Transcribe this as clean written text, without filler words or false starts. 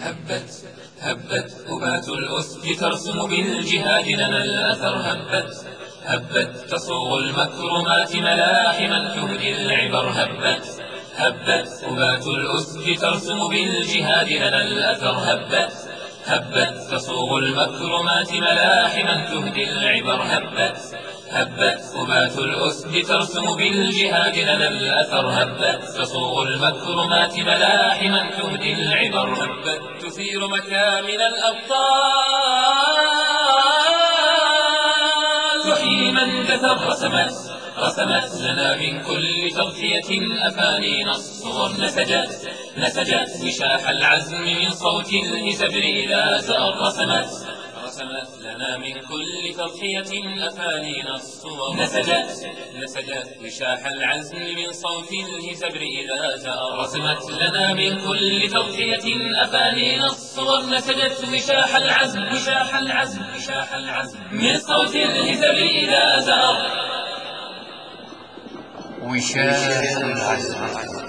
هبت أبات الأسد ترسم بالجهاد لنا الأثر. هبت تصوغ المكرمات ملاحما تهدي العبر. هبت أبات الأسد ترسم بالجهاد لنا الأثر. هبت تصوغ المكرمات ملاحما تهدي العبر. هبت أبات الأسد ترسم بالجهاد لنا الأثر. هبت تصوغ المكرمات ملاحما تهدي العبر. هبت تثير مكامن الأبطال تحيي من دثر. رسمت لنا من كل تضحية أفانين الصور. نسجت وشاح العزم من صوت الهزبر إذا زار. رسمت لنا من كل تضحية أفانين الصور. نسجت وشاح العزم من صوت الهزبر إذا زار. رسمت لنا من كل تضحية أفانين الصور. نسجت وشاح العزم من صوت الهزبر إذا زار. وشاح العزم